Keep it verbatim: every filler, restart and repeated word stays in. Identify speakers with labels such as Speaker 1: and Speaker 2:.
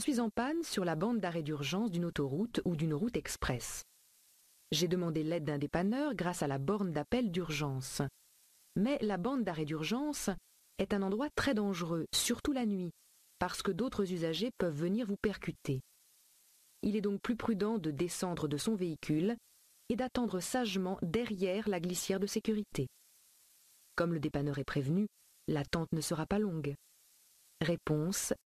Speaker 1: suis en panne sur la bande d'arrêt d'urgence d'une autoroute ou d'une route express. J'ai demandé l'aide d'un dépanneur grâce à la borne d'appel d'urgence. Mais la bande d'arrêt d'urgence est un endroit très dangereux, surtout la nuit, parce que d'autres usagers peuvent venir vous percuter. Il est donc plus prudent de descendre de son véhicule et d'attendre sagement derrière la glissière de sécurité. Comme le dépanneur est prévenu, l'attente ne sera pas longue. Réponse